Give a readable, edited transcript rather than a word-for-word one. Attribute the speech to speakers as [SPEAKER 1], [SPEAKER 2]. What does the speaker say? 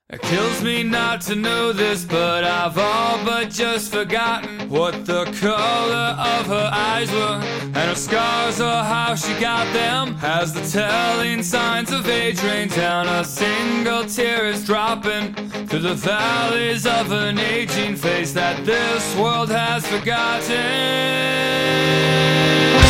[SPEAKER 1] It kills me not to know this, but I've all but just forgotten what the color of her eyes were, and her scars or how she got them. As the telling signs of age rain down, a single tear is dropping through the valleys of an aging face that this world has forgotten.